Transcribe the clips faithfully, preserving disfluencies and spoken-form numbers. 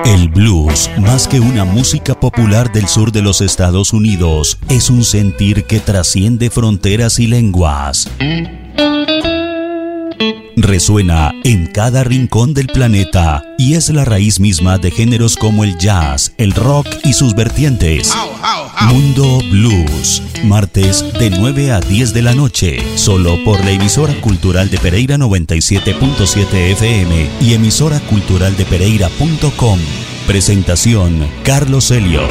El blues, más que una música popular del sur de los Estados Unidos, es un sentir que trasciende fronteras y lenguas. Resuena en cada rincón del planeta y es la raíz misma de géneros como el jazz, el rock y sus vertientes. Mundo Blues, martes de nueve a diez de la noche, solo por la emisora cultural de Pereira noventa y siete punto siete F M y emisora cultural de pereira punto com. Presentación, Carlos Elliot.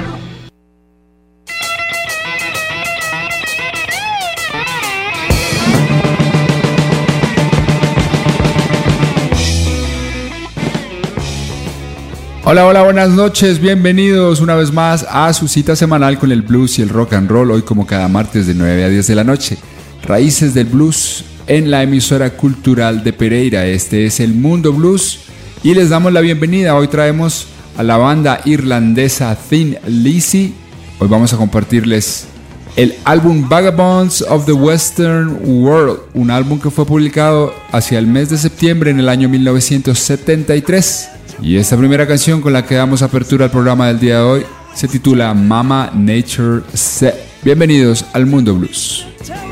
Hola, hola, buenas noches, bienvenidos una vez más a su cita semanal con el blues y el rock and roll, hoy como cada martes de nueve a diez de la noche. Raíces del blues en la emisora cultural de Pereira, este es el Mundo Blues y les damos la bienvenida. Hoy traemos a la banda irlandesa Thin Lizzy. Hoy vamos a compartirles el álbum Vagabonds of the Western World, un álbum que fue publicado hacia el mes de septiembre en el año mil novecientos setenta y tres. Y esta primera canción con la que damos apertura al programa del día de hoy se titula Mama Nature Said. Bienvenidos al Mundo Blues.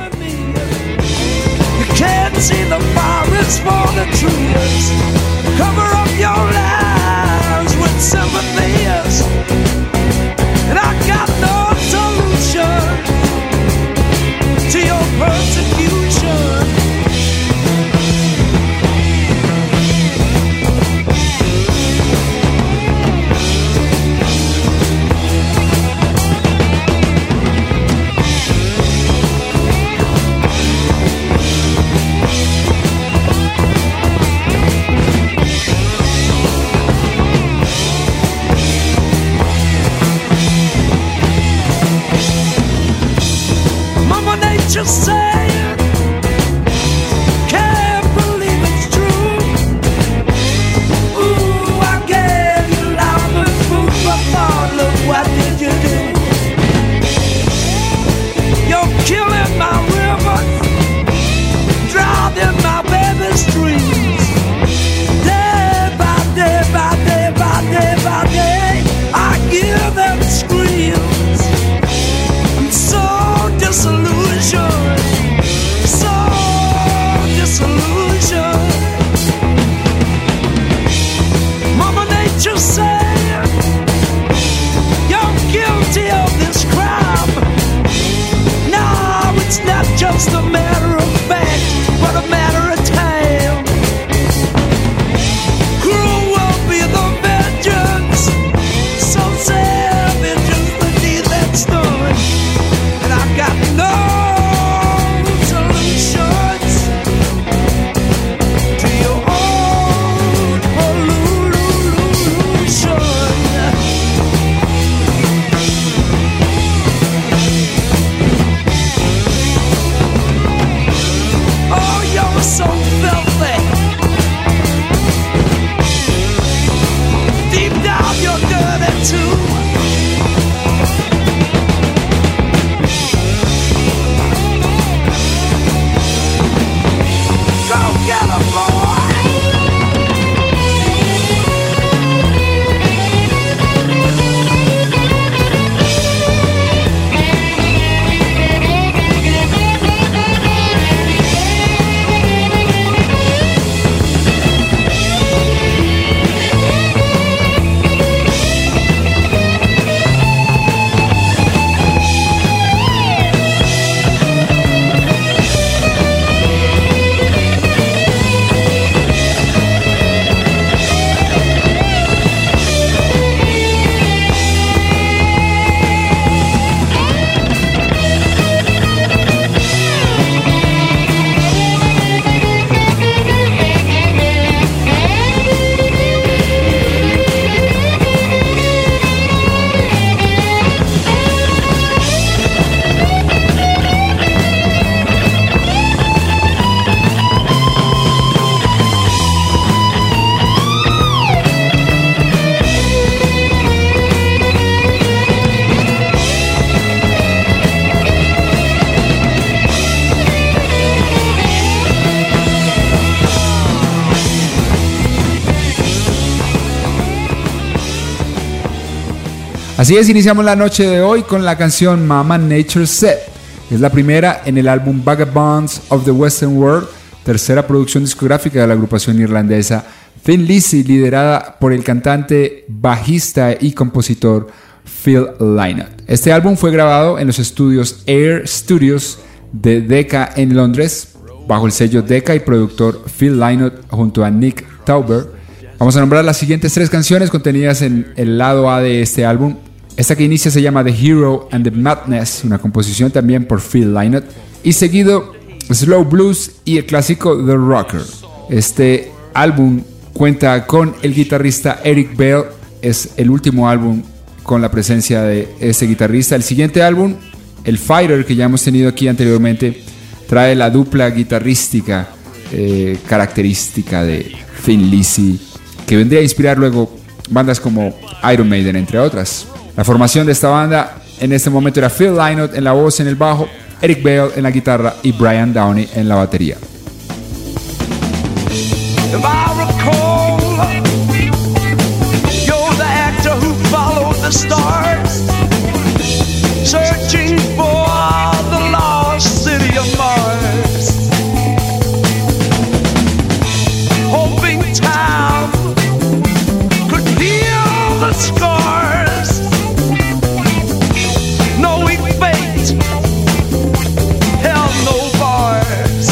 Just say it, can't believe it's true. Ooh, I gave you love and food for thought. Look, what did you do? You're killing my rivers, drowning my baby's dreams. Day by day, by day, by day, by day, I hear them screams. I'm so disillusioned. So disillusioned. Mama Nature said you're guilty of this crime. No, it's not just a matter of fact, but a matter of time. Cruel will be the vengeance, so savage is the deed that's done. And I've got no solutions to your own pollution. Así es, iniciamos la noche de hoy con la canción Mama Nature Said. Es la primera en el álbum Vagabonds of the Western World, tercera producción discográfica de la agrupación irlandesa Thin Lizzy, liderada por el cantante, bajista y compositor Phil Lynott. Este álbum fue grabado en los estudios Air Studios de Decca en Londres, bajo el sello Decca y productor Phil Lynott junto a Nick Tauber. Vamos a nombrar las siguientes tres canciones contenidas en el lado A de este álbum. Esta que inicia se llama The Hero and the Madness, una composición también por Phil Lynott, y seguido Slow Blues y el clásico The Rocker. Este álbum cuenta con el guitarrista Eric Bell, es el último álbum con la presencia de ese guitarrista. El siguiente álbum, el Fighter, que ya hemos tenido aquí anteriormente, trae la dupla guitarrística eh, característica de Thin Lizzy, que vendría a inspirar luego bandas como Iron Maiden, entre otras. La formación de esta banda en este momento era Phil Lynott en la voz, en el bajo, Eric Bell en la guitarra y Brian Downey en la batería. If I recall, you're the actor who followed the stars, searching for the lost city of Mars, hoping time could heal the scars, knowing fate held no bars.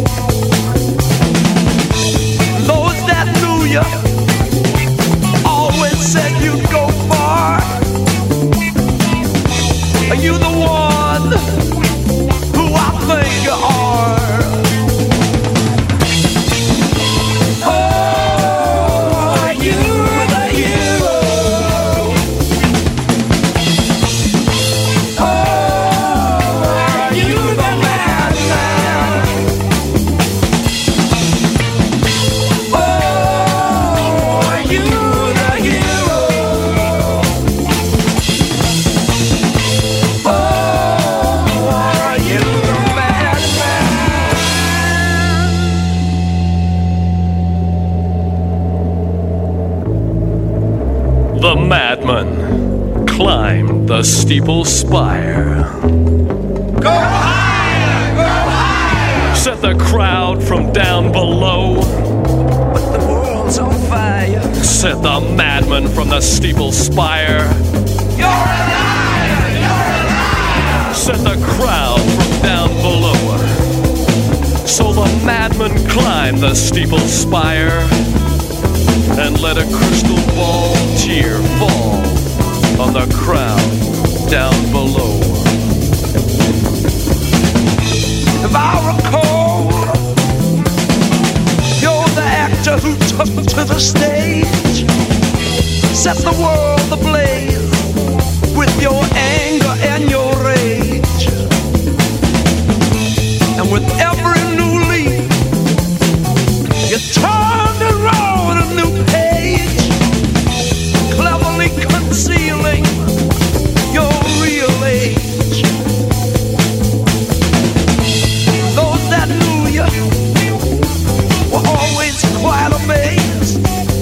Those that knew you always said you'd go far. Are you the one who I think you are? Oh, are you the hero? Oh, are you the madman? Oh, are you the hero? Oh, are you the madman? The madman climbed the steeple spire, Go higher, go higher. set the crowd from down below, But the world's on fire. set the madman from the steeple spire, You're a liar, you're a liar. set the crowd from down below. So the madman climbed the steeple spire and let a crystal ball tear fall on the crowd down below. If I recall, you're the actor who took to the stage, set the world ablaze with your anger and your rage. And with every new leaf, you turned and wrote a new page, cleverly concealing your real age. Those that knew you were always quite amazed.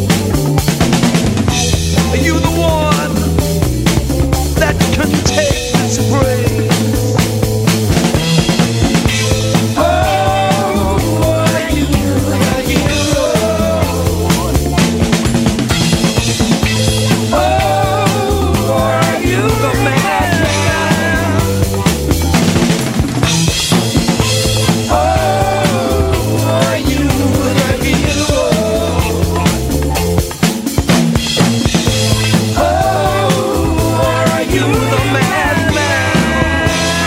Are you the one that can take this praise? Oh, are you the hero? Oh, are you the madman? Oh, are you the hero? Oh, are you the madman?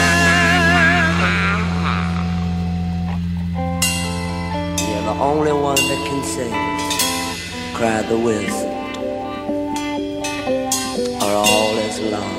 You're the only one that can save us, cried the wizard, or all is lost.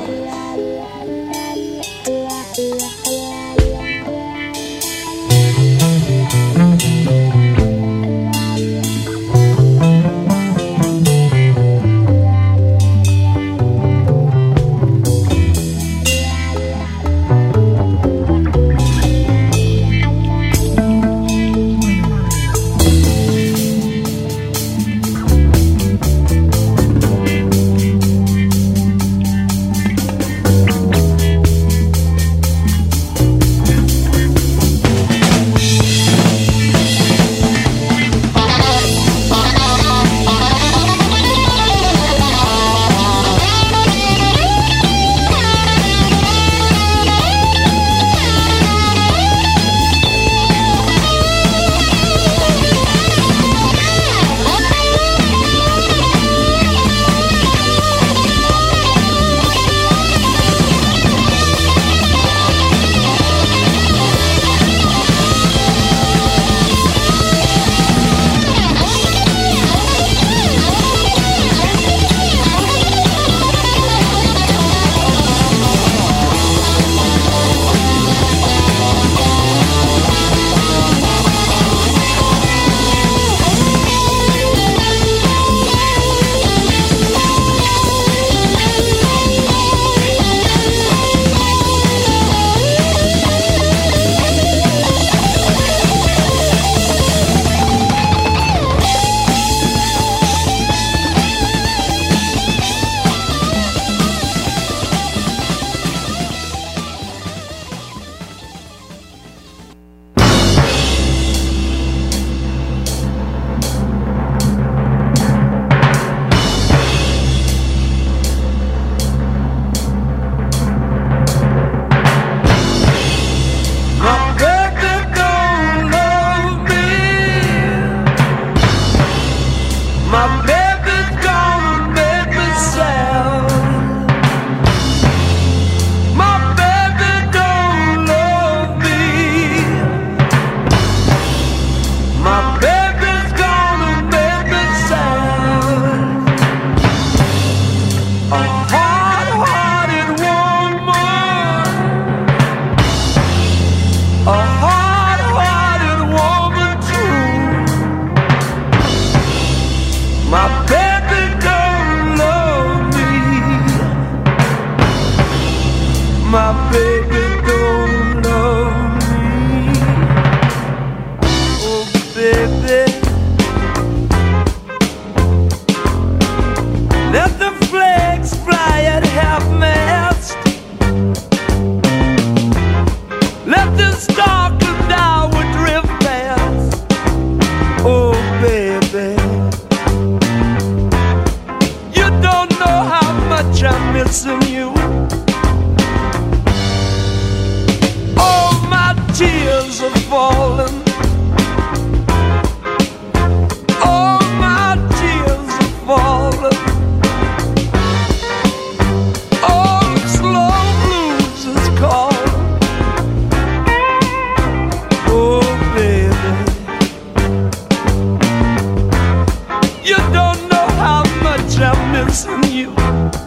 My baby don't love me. Oh baby, let the flags fly at half-mast. Let this dark come down with drift past. Oh baby, you don't know how much I'm missing you. Tears are falling. Oh, my tears are falling. Oh, the slow blues is calling. Oh, baby, you don't know how much I'm missing you.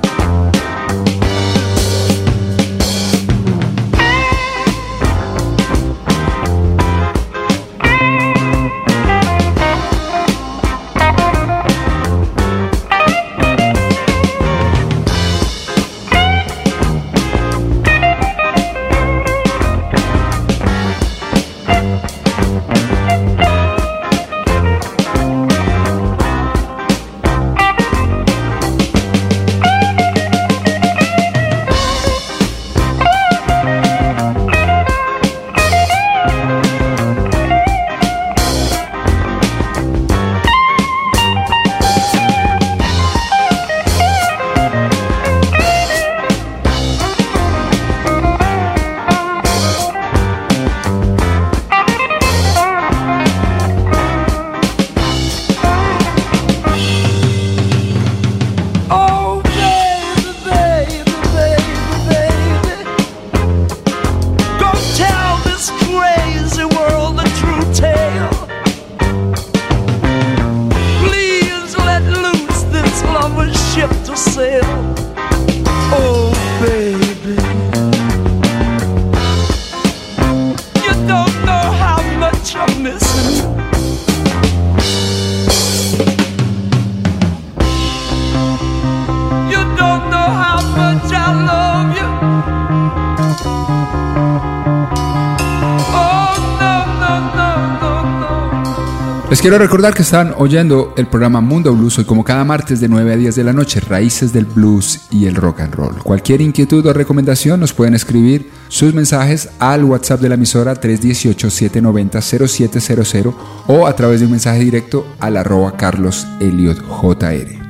Les quiero recordar que están oyendo el programa Mundo Blues hoy como cada martes de nueve a diez de la noche, raíces del blues y el rock and roll. Cualquier inquietud o recomendación nos pueden escribir sus mensajes al WhatsApp de la emisora tres uno ocho, siete nueve cero, cero siete cero cero o a través de un mensaje directo al arroba Carlos Elliot J R.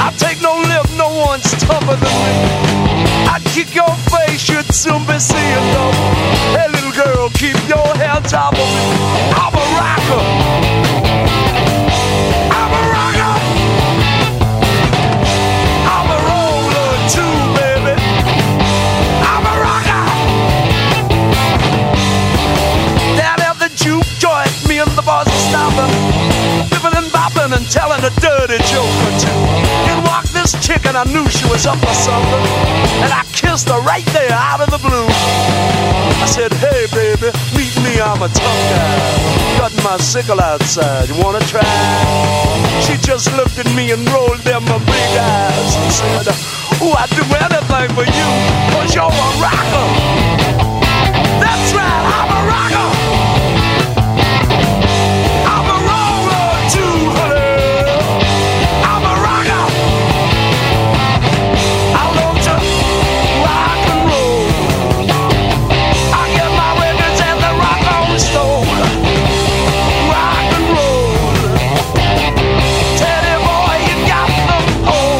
Soon be seeing keep your hands off of me. I'm a rocker. I'm a rocker. I'm a roller too, baby. I'm a rocker. Down at the juke joint, me and the boss are stopping, bipping and bopping and telling a dirty joke or two. In walked this chick and I knew she was up for something, and I kissed her right there out of the blue. I said, hey baby, meet me, I'm a tough guy, cutting my sickle outside, you wanna try? She just looked at me and rolled them her big eyes and said, oh, I'd do anything for you, cause you're a rocker. That's right, I'm a rocker. I'm a roller too, honey. I'm a rocker. I love to rock and roll. I get my records at the rock on store. Rock and roll. Teddy boy, you got them all.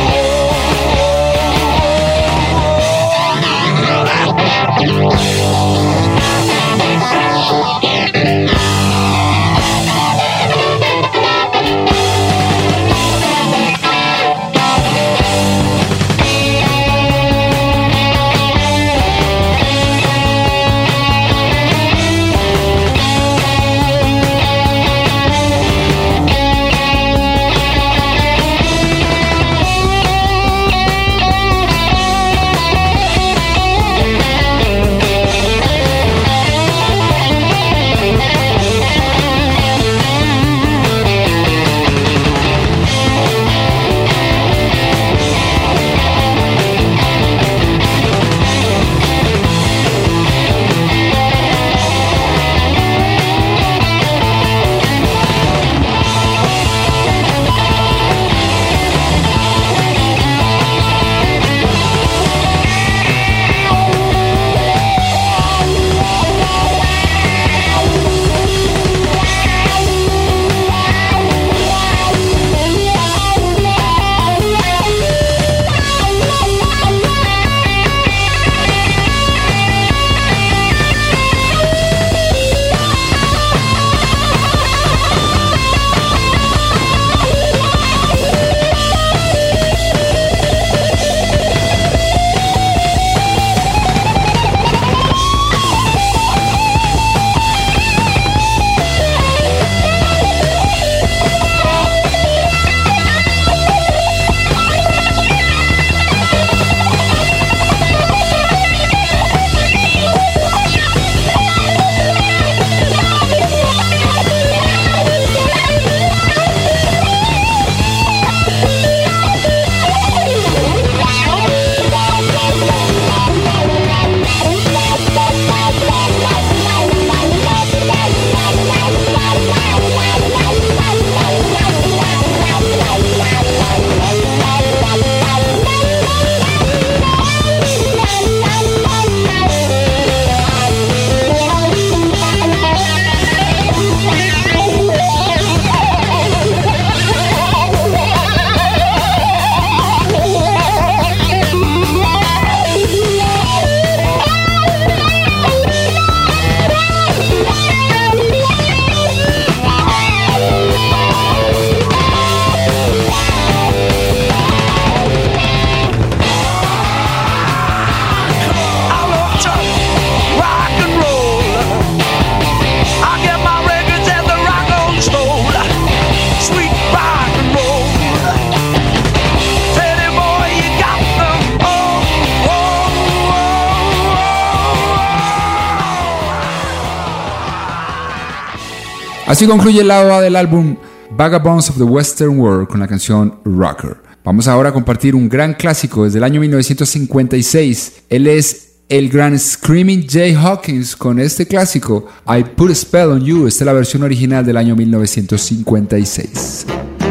Así concluye el lado A del álbum Vagabonds of the Western World con la canción Rocker. Vamos ahora a compartir un gran clásico desde el año mil novecientos cincuenta y seis. Él es el gran Screaming Jay Hawkins con este clásico I Put a Spell on You. Esta es la versión original del año mil novecientos cincuenta y seis.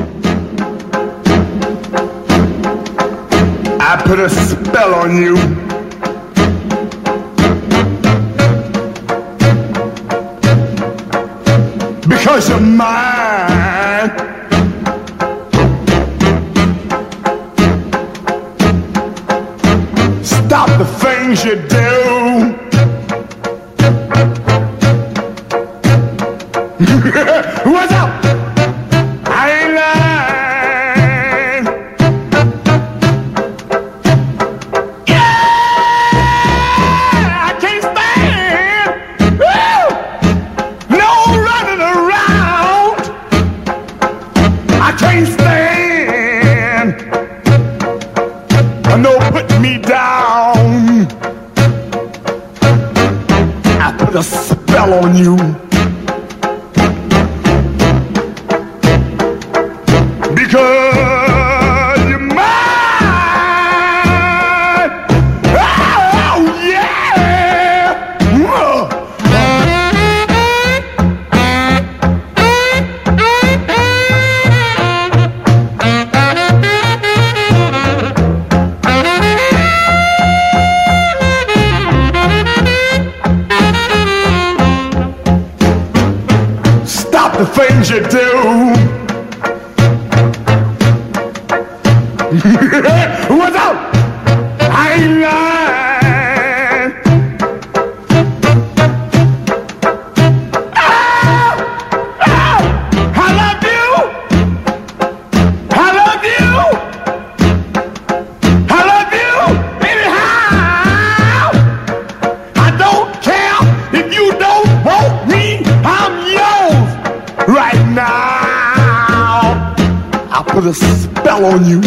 I put a spell on you. Because you're mine. Stop the things you do. What's up? I ain't lying. Yeah, I can't stand. Woo! No running around. I can't stand. No put me down. I put a spell on you. Because you're mine. Oh, yeah. Stop the things you do. What's up? I ain't lying. Oh, oh, I love you. I love you. I love you. Anyhow, I don't care if you don't want me. I'm yours right now. I'll put a spell on you.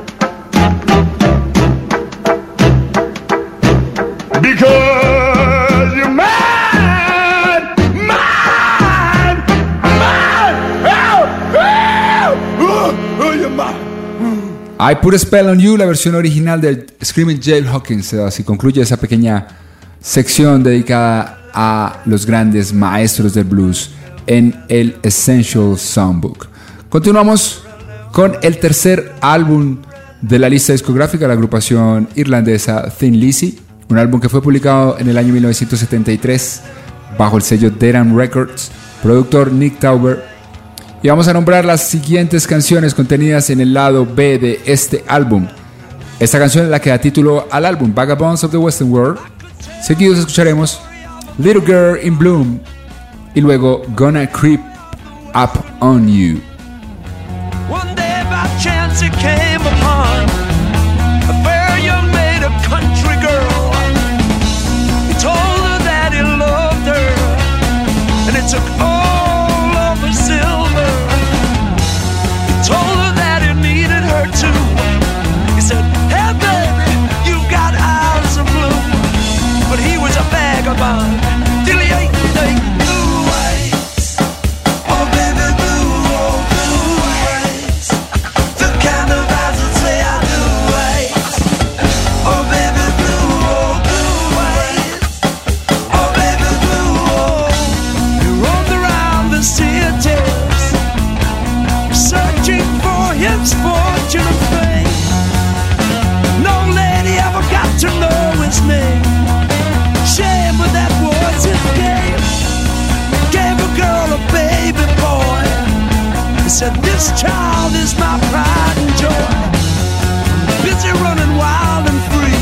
Because you're mine, mine, mine. Oh, oh, oh, oh, you're mine. I Put a Spell on You, la versión original de Screaming Jay Hawkins. Así concluye esa pequeña sección dedicada a los grandes maestros del blues en el Essential Songbook. Continuamos con el tercer álbum de la lista discográfica de la agrupación irlandesa Thin Lizzy. Un álbum que fue publicado en el año mil novecientos setenta y tres bajo el sello Deram Records, productor Nick Tauber. Y vamos a nombrar las siguientes canciones contenidas en el lado B de este álbum. Esta canción es la que da título al álbum, Vagabonds of the Western World. Seguidos escucharemos Little Girl in Bloom y luego Gonna Creep Up on You. One day by chance it came upon a fair young maid, a country girl. He told her that he loved her, and it took all of her silver. He told her that he needed her too. He said, hey baby, you've got eyes of blue. But he was a vagabond till he ate the blue eyes. Oh baby, blue, oh blue eyes. The kind of eyes that say I do eyes. Oh baby, blue, oh blue eyes. Oh baby, blue, oh. He roamed around the cities, searching for his fortune and fame. No lady ever got to know his name. Shame, but that was his game. Gave a girl a baby boy. He said, this child is my pride and joy. Busy running wild and free.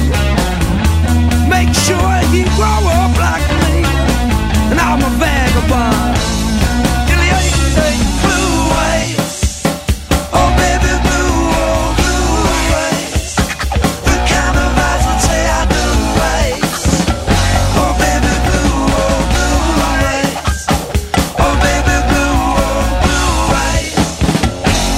Make sure he grow up like me. And I'm a vagabond. Till he ain't a blue eyes. Oh baby blue, oh blue eyes. The kind of eyes that say I do eyes. Oh baby blue, oh blue eyes. Oh baby blue, oh blue eyes.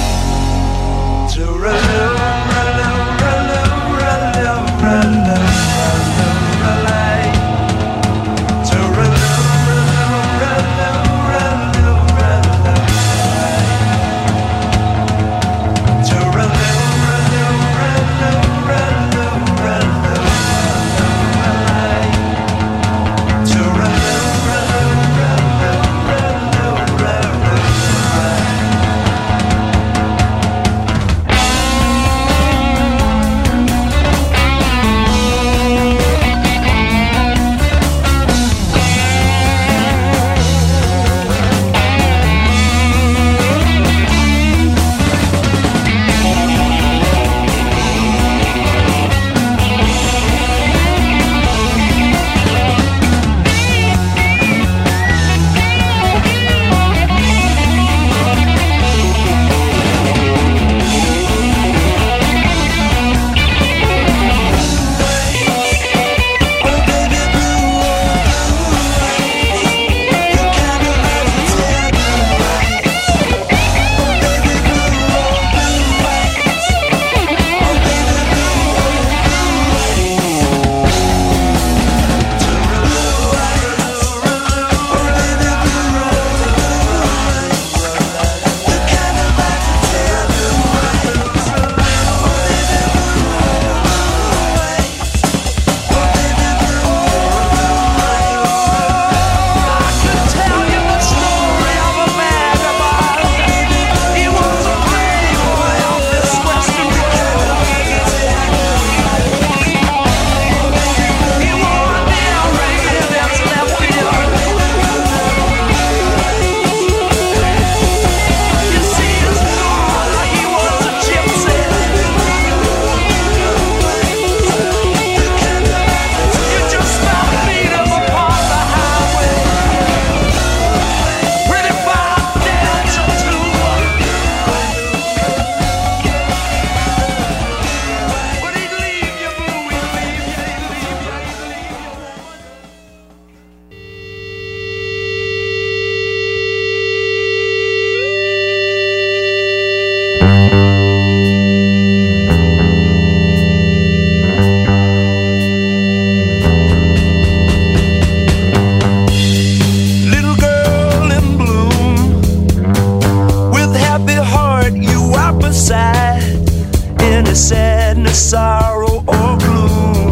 sadness, sorrow, or gloom.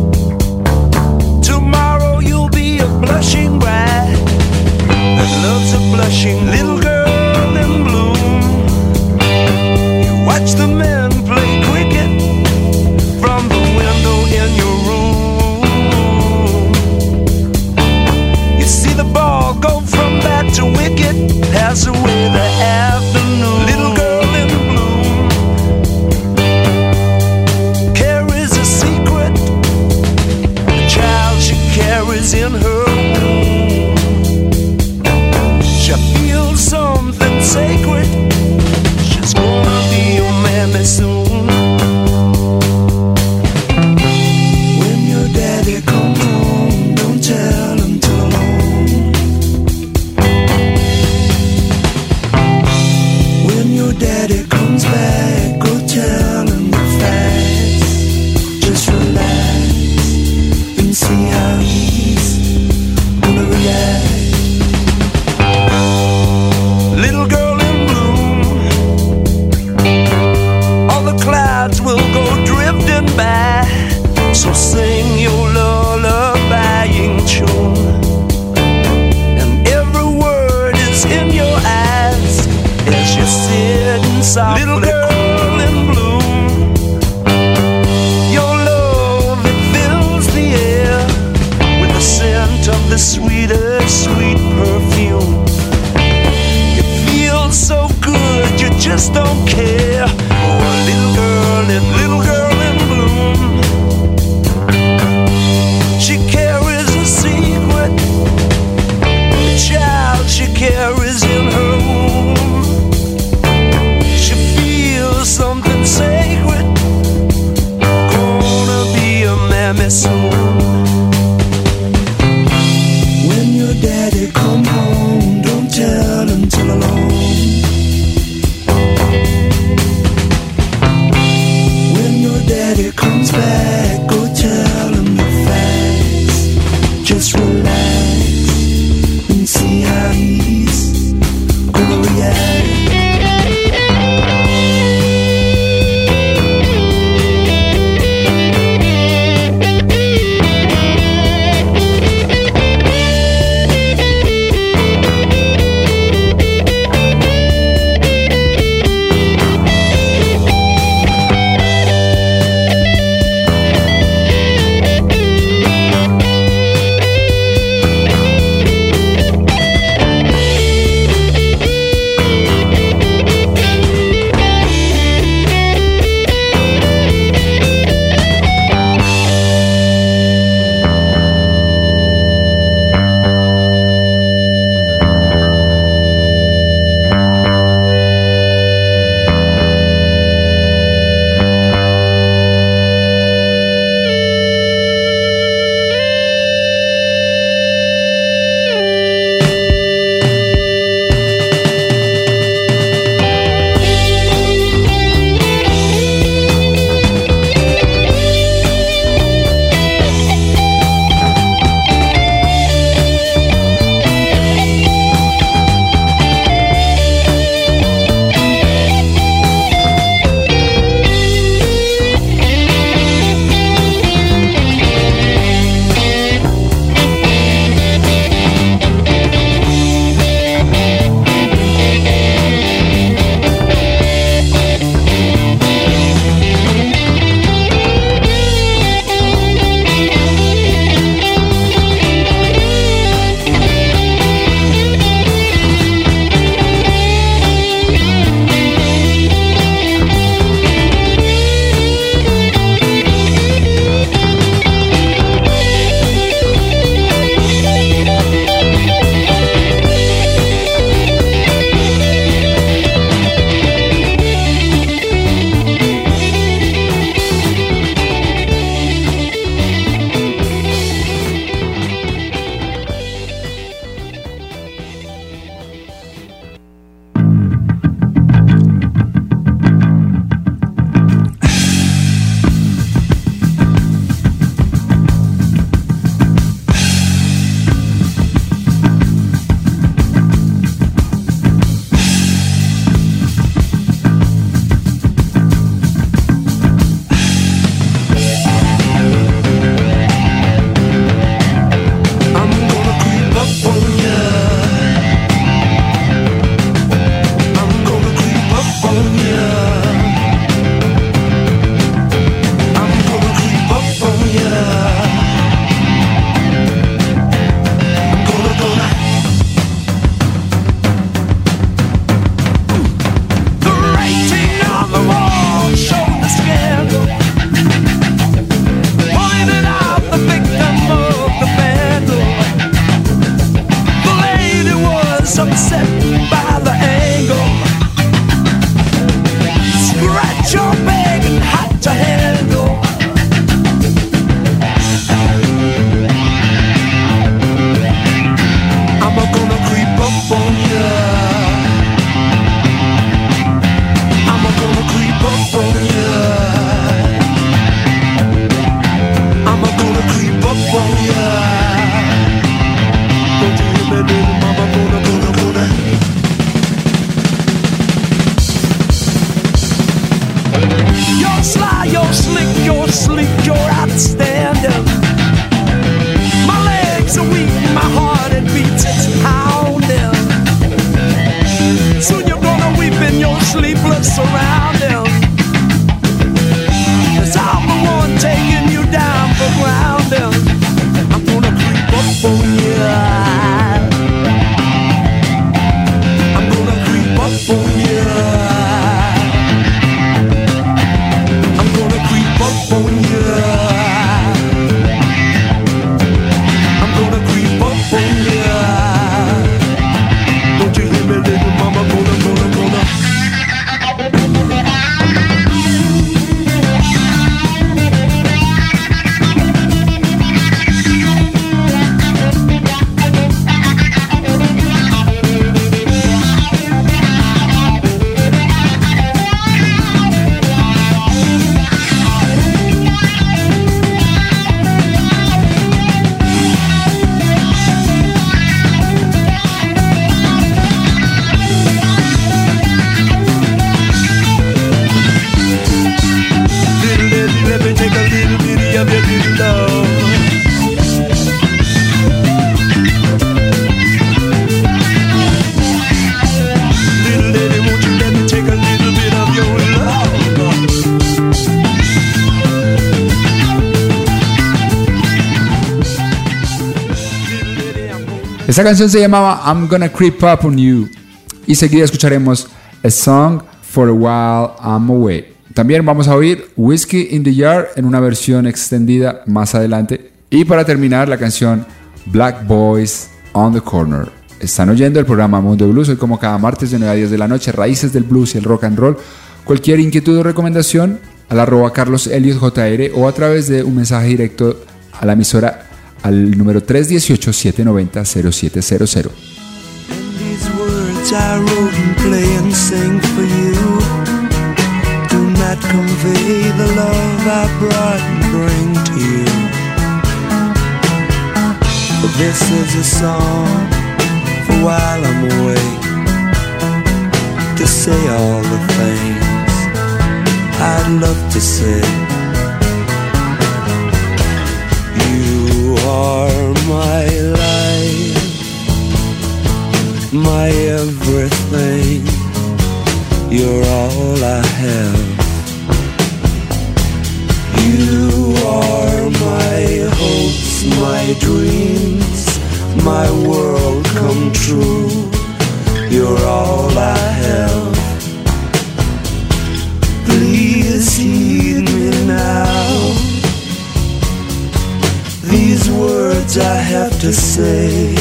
Tomorrow you'll be a blushing bride that loves a blushing little girl in bloom. You watch the men play cricket from the window in your room. You see the ball go from bat to wicket, pass away the afternoon. Little girl in bloom carries a secret, the child she carries in her womb. She feels something sacred, she's gonna be your mammy soon. When your daddy comes home, don't tell him to alone. When your daddy comes back, go tell him the facts. Just relax and see how he's gonna react. Little girl in bloom, all the clouds will go drifting by, so sing your lullabying tune, and every word is in your eyes as you sit and softly. Little girl in bloom, your love, it fills the air with the scent of the sweetest sweet perfume. You feel so good, you just don't care. Oh, a little girl in, little girl in bloom, she carries a secret, the child she carries in her womb. She feels Esta canción se llamaba I'm Gonna Creep Up On You. Y seguida escucharemos A Song For A While I'm Away. También vamos a oír Whiskey in the Jar en una versión extendida más adelante. Y para terminar, la canción Black Boys on the Corner. Están oyendo el programa Mundo Blues hoy como cada martes de nueve a diez de la noche, raíces del blues y el rock and roll. Cualquier inquietud o recomendación al arroba Carlos Elliot J R o a través de un mensaje directo a la emisora al número tres uno ocho, siete nueve cero, cero siete cero cero. These words I wrote and play and sing for you do not convey the love I brought and bring to you. But this is a song for while I'm away, to say all the things I'd love to say. You are my life, my everything. You're all I have. You are my hopes, my dreams, my world come true. You're all I have. Please heed me now. These words I have to say.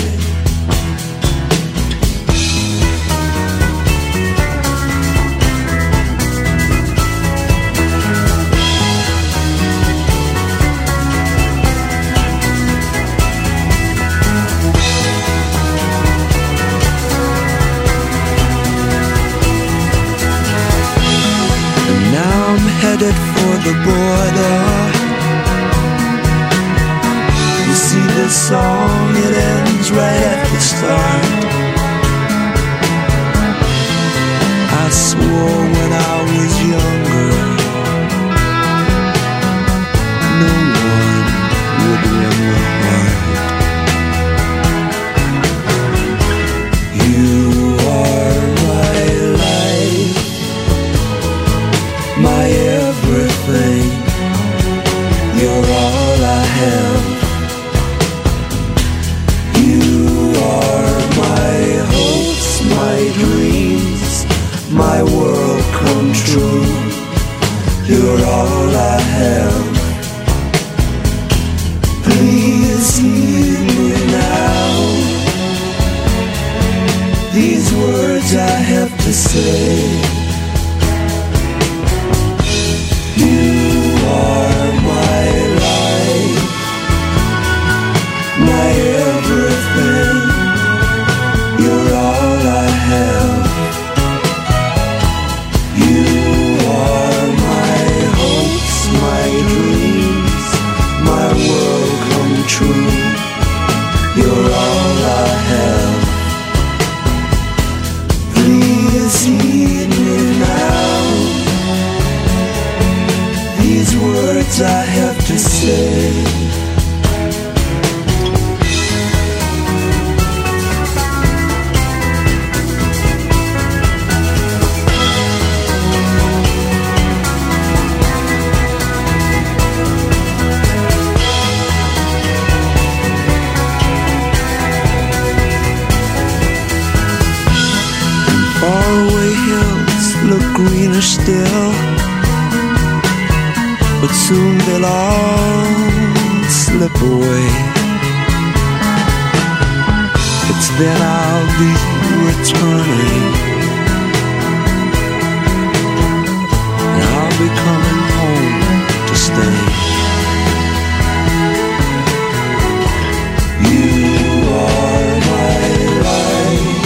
Headed for the border. You see this song, it ends right at the start. I swore when I was younger, no one would win my heart. You are my life, my everything. You're all I have. You are my hopes, my dreams, my world come true. You're all I have. Please heed me now. These words I have to say. You are my life, my everything. You're all I have. You are my hopes, my dreams, my world come true. You're all I have. Please heed me now. These words I have to say. Faraway hills look greener still, but soon they'll all slip away. It's then I'll be returning, and I'll be coming home to stay. You are my life,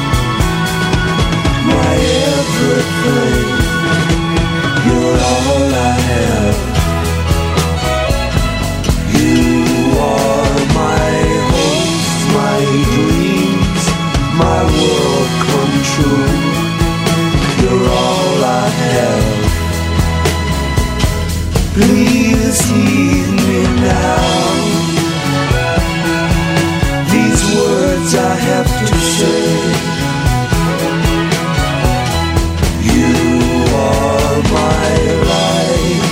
my everything. You're all I have. You are my hopes, my dreams, my world come true. You're all I have. Please heed me now. These words I have to say. My life,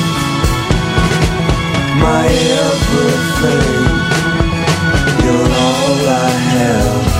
my everything. You're all I have.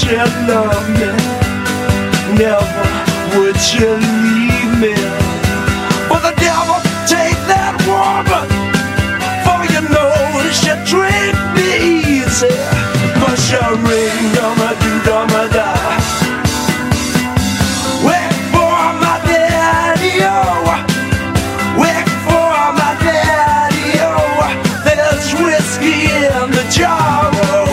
you love me, never would you leave me. But the devil take that woman, for you know she treat me easy. But she ring, dumma do, dumma da. Wait for my daddy, oh. Wait for my daddy, oh. There's whiskey in the jar, oh.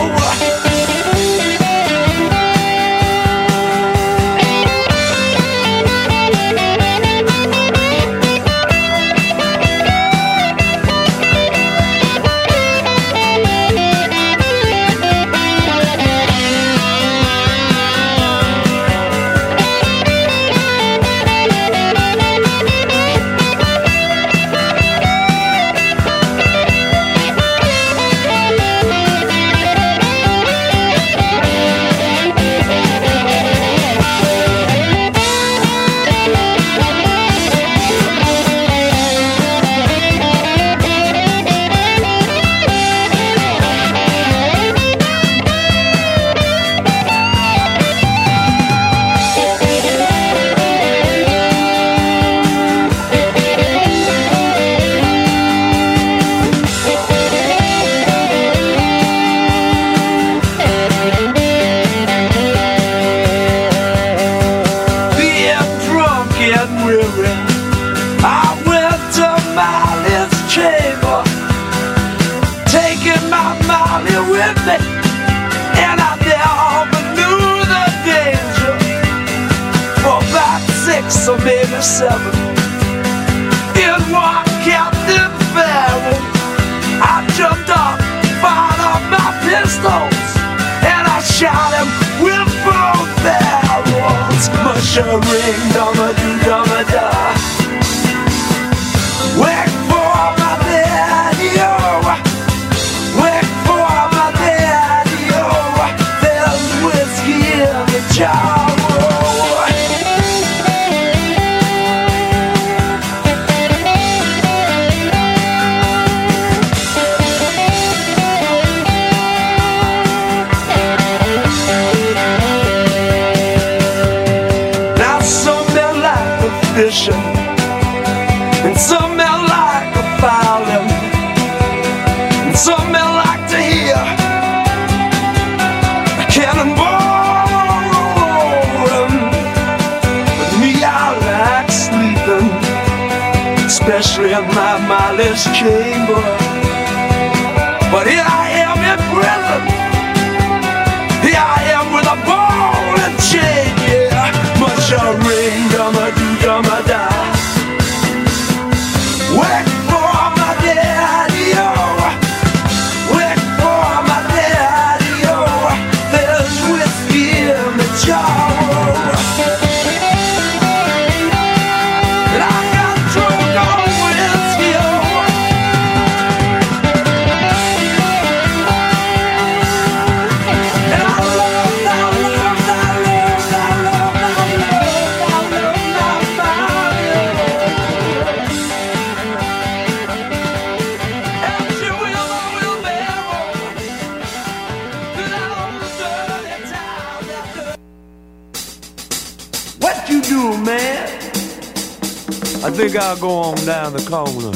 So maybe seven in one Captain Barrel. I jumped up, fired up my pistols, and I shot him with both barrels. Mush a ring, dumma do, dumma da. Wait for my daddy, oh. Wait for my daddy, oh. There's whiskey in the jar. And some men like a violin, and some men like to hear a cannonball rolling. But me, I like sleeping, especially in my mindless chamber. But here I am in prison, here I am with a ball and chain, yeah. Much a ring, dumma do, dumma da. Wait for my daddy, oh. Wait for my daddy, oh. There's whiskey in the jar, oh. And I got drunk on whiskey, oh. And I love, I love, I love, I love, I love, I love my body. And she will, I will bear all. 'Cause I don't deserve the time that the- What you do, man? I think I'll go on down the corner.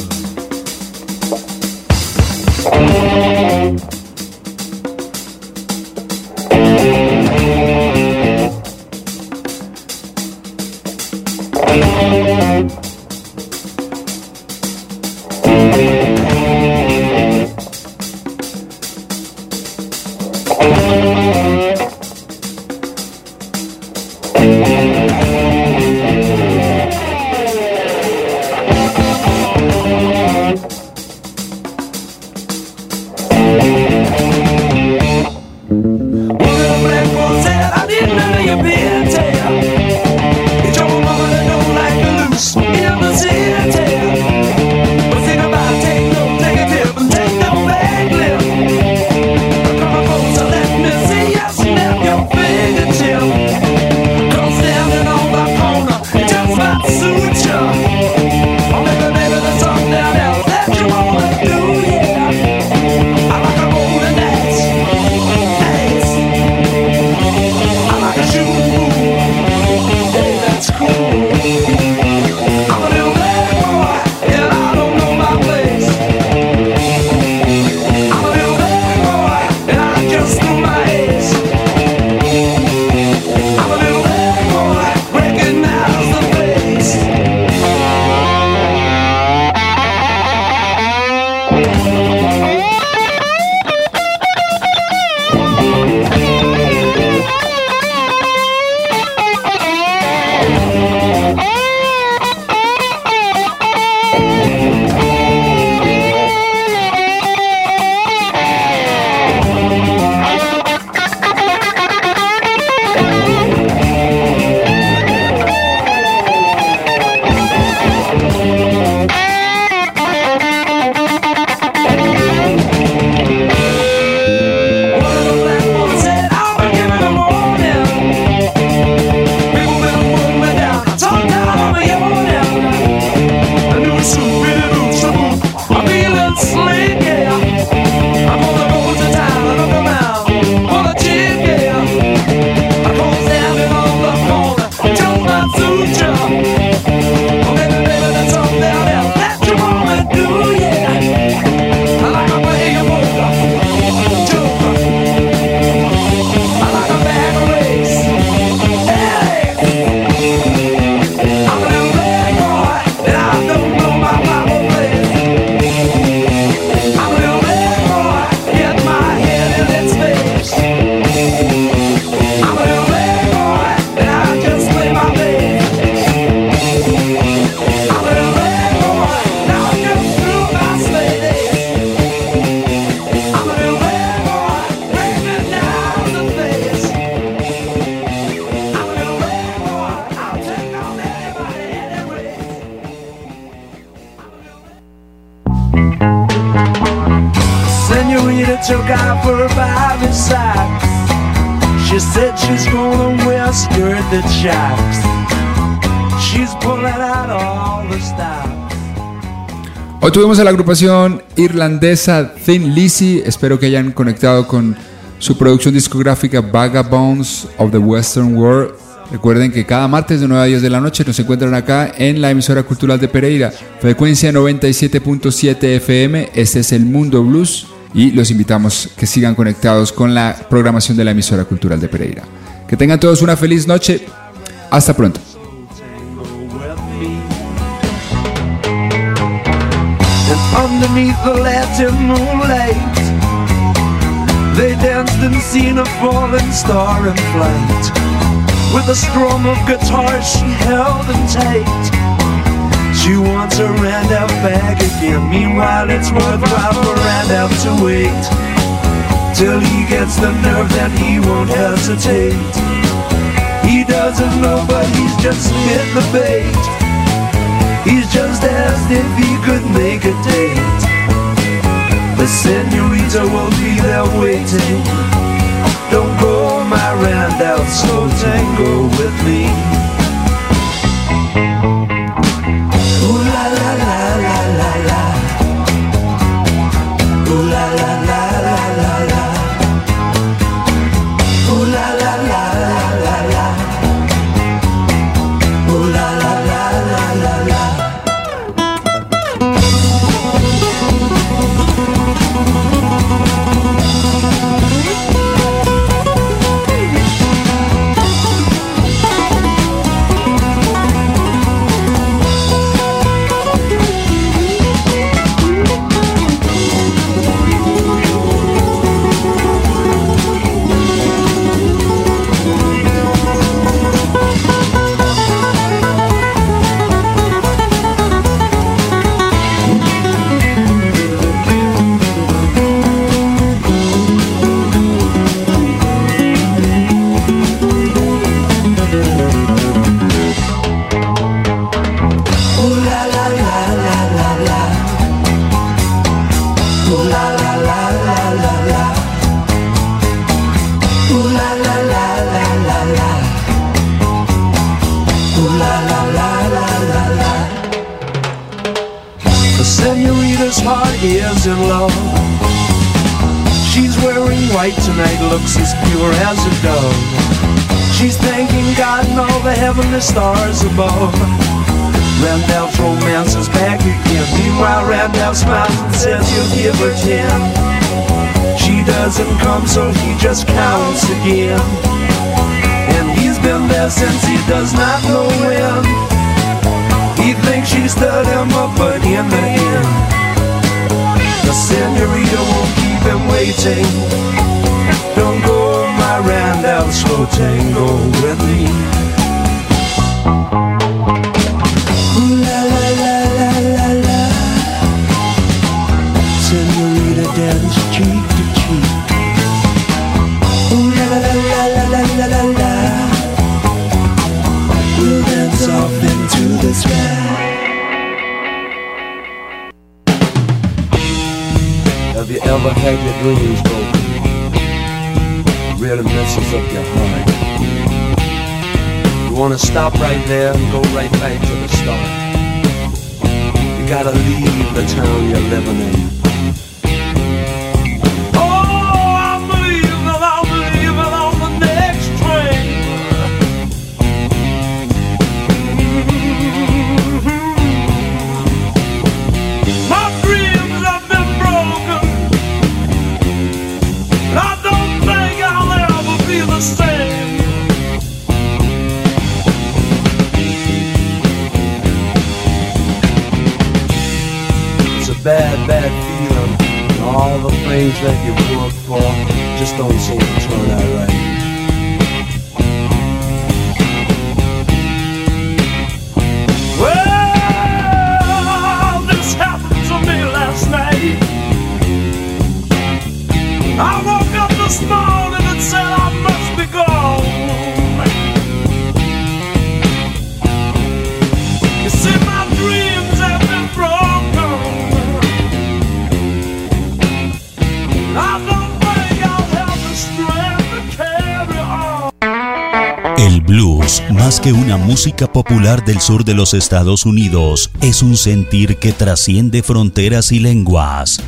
took out for a body side. She said she's gonna wear skirt that shocks. She's pulling out all the stops. Hoy tuvimos a la agrupación irlandesa Thin Lizzy. Espero que hayan conectado con su producción discográfica Vagabonds of the Western World. Recuerden que cada martes de nueve a diez de la noche nos encuentran acá en la emisora cultural de Pereira, frecuencia noventa y siete punto siete F M. Este es el Mundo Blues y los invitamos que sigan conectados con la programación de la emisora cultural de Pereira. Que tengan todos una feliz noche. Hasta pronto. Underneath the Latin moonlight, they danced and seen a falling star in flight. With a strum of guitar she held him tight. She wants her Randolph back again. Meanwhile it's worthwhile for Randolph to wait till he gets the nerve that he won't hesitate. He doesn't know but he's just hit the bait. He's just asked if he could make a date. The senorita will be there waiting. Don't go, my Randolph, slow tango with me. Ooh la la la la la la. Ooh la la la la la la. Ooh la la la la la la. Ooh la la la la la la. Senorita's heart is in love. She's wearing white tonight, looks as pure as a dove. She's thanking God and all the heavenly stars above. Randolph's romance is back again. Meanwhile Randolph smiles and says he'll give her ten. She doesn't come so he just counts again. And he's been there since he does not know when. He thinks she stood him up, but in the end, the senorita won't keep him waiting. Don't go, my Randolph, slow tango with me. Ooh la la la la la la. Senorita dance cheek to cheek. Ooh la la la la la la la la. We'll dance off into the sky. Have you ever had your dreams broken? Really messes up your heart. You wanna stop right there and go right back to the start. You gotta leave the town you're living in. Bad, bad feeling, and all the things that you worked for just don't seem to turn out right. Well, this happened to me last night. I woke up this morning and said I must be gone. You see, my dreams have been broken. I don't Más que una música popular del sur de los Estados Unidos, es un sentir que trasciende fronteras y lenguas.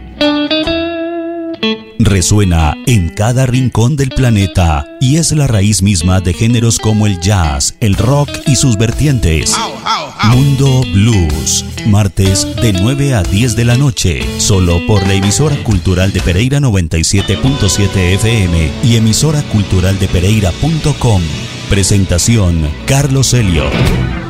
Resuena en cada rincón del planeta y es la raíz misma de géneros como el jazz, el rock y sus vertientes. Mundo Blues, martes de nueve a diez de la noche, solo por la emisora cultural de Pereira noventa y siete punto siete F M y emisora cultural de pereira punto com. Presentación Carlos Helio.